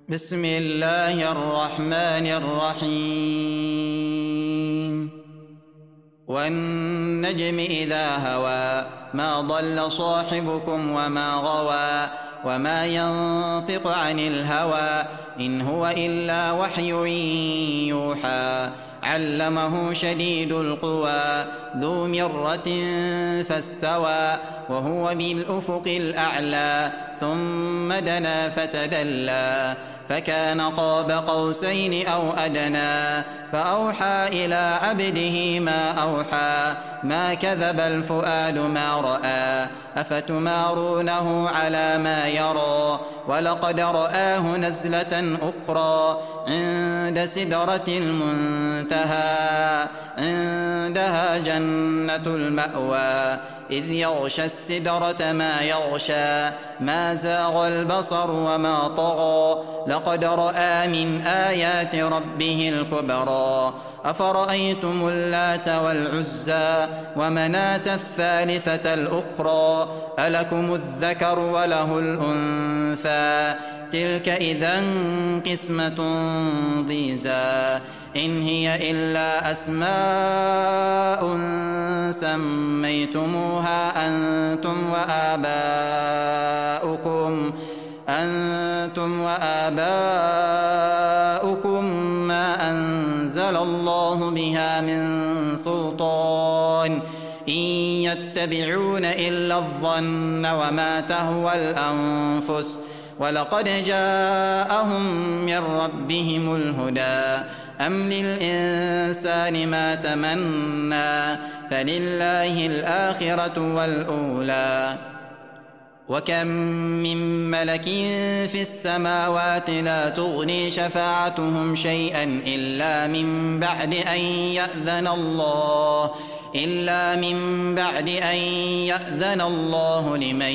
بسم الله الرحمن الرحيم والنجم إذا هوى ما ضل صاحبكم وما غوى وما ينطق عن الهوى إن هو إلا وحي يوحى علمه شديد القوى ذو مرة فاستوى وهو بالأفق الأعلى ثم دنا فتدلى فكان قاب قوسين أو أدنى فأوحى إلى عبده ما أوحى ما كذب الفؤاد ما رأى أفتمارونه على ما يرى ولقد رآه نزلة أخرى عند سدرة المنتهى عندها جنة المأوى إذ يغشى السدرة ما يغشى ما زاغ البصر وما طغى لقد رأى من آيات ربه الكبرى أفرأيتم اللات والعزى ومناة الثالثة الأخرى ألكم الذكر وله الأنثى تلك إذا قسمة ضيزى إن هي إلا أسماء سميتموها أنتم وآباؤكم ما أنزل الله بها من سلطان إن يتبعون إلا الظن وما تهوى الأنفس ولقد جاءهم من ربهم الهدى أم للإنسان ما تمنى فلله الآخرة والأولى وكم من ملك في السماوات لا تغني شفاعتهم شيئا إلا من بعد أن يأذن الله لمن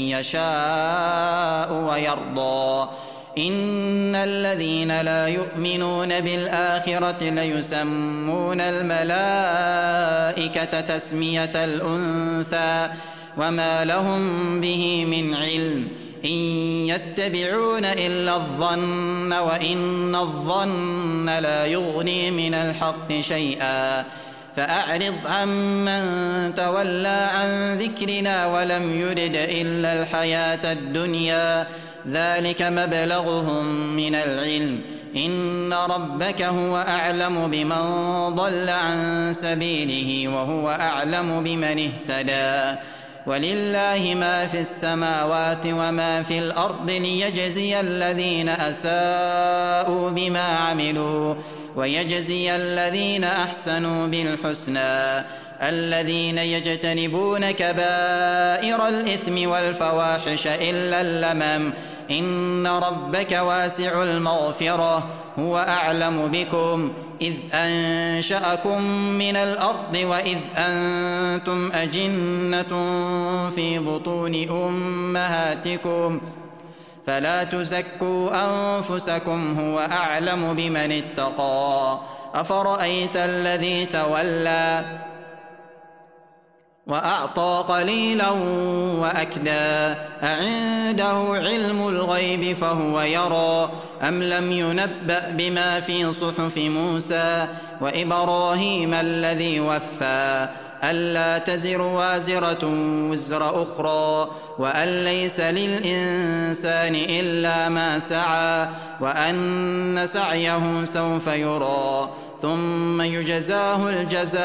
يشاء ويرضى إن الذين لا يؤمنون بالآخرة ليسمون الملائكة تسمية الأنثى وما لهم به من علم إن يتبعون إلا الظن وإن الظن لا يغني من الحق شيئا فأعرض عمن تولى عن ذكرنا ولم يرد إلا الحياة الدنيا ذلك مبلغهم من العلم إن ربك هو أعلم بمن ضل عن سبيله وهو أعلم بمن اهتدى ولله ما في السماوات وما في الأرض ليجزي الذين أساءوا بما عملوا ويجزي الذين أحسنوا بالحسنى الذين يجتنبون كبائر الإثم والفواحش إلا اللمم إن ربك واسع المغفرة هو أعلم بكم إذ أنشأكم من الأرض وإذ أنتم أجنة في بطون أمهاتكم فلا تزكوا أنفسكم هو أعلم بمن اتقى أفرأيت الذي تولى وأعطى قليلا وأكدى أعنده علم الغيب فهو يرى أم لم ينبأ بما في صحف موسى وإبراهيم الذي وفى ألا تزر وازرة وزر أخرى وأن ليس للإنسان إلا ما سعى وأن سعيه سوف يرى ثم يجزاه الجزاء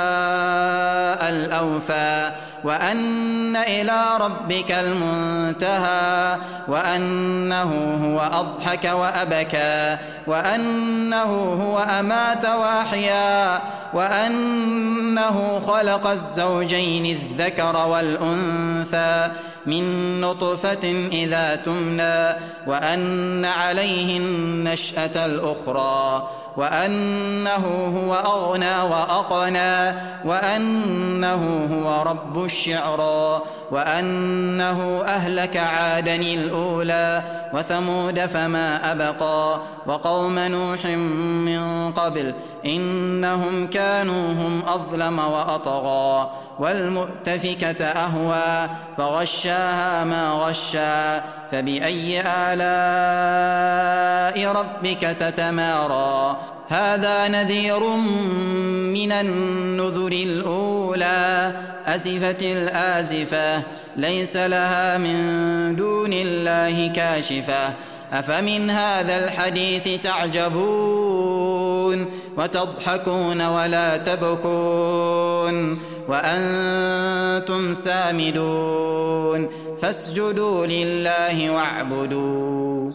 الأوفى وأن إلى ربك المنتهى وأنه هو أضحك وأبكى وأنه هو أمات وأحيا وأنه خلق الزوجين الذكر والأنثى من نطفة إذا تمنى وأن عليه النشأة الأخرى وأنه هو أغنى وأقنى وأنه هو رب الشعرى وأنه أهلك عادا الأولى وثمود فما أبقى وقوم نوح من قبل إنهم كانوا هم أظلم وأطغى والمؤتفكة أهوى فغشاها ما غشى فبأي آلاء آلاء ربك تتمارى هذا نذير من النذر الأولى أزفت الآزفة ليس لها من دون الله كاشفة أفمن هذا الحديث تعجبون وتضحكون ولا تبكون وأنتم سامدون فاسجدوا لله واعبدوا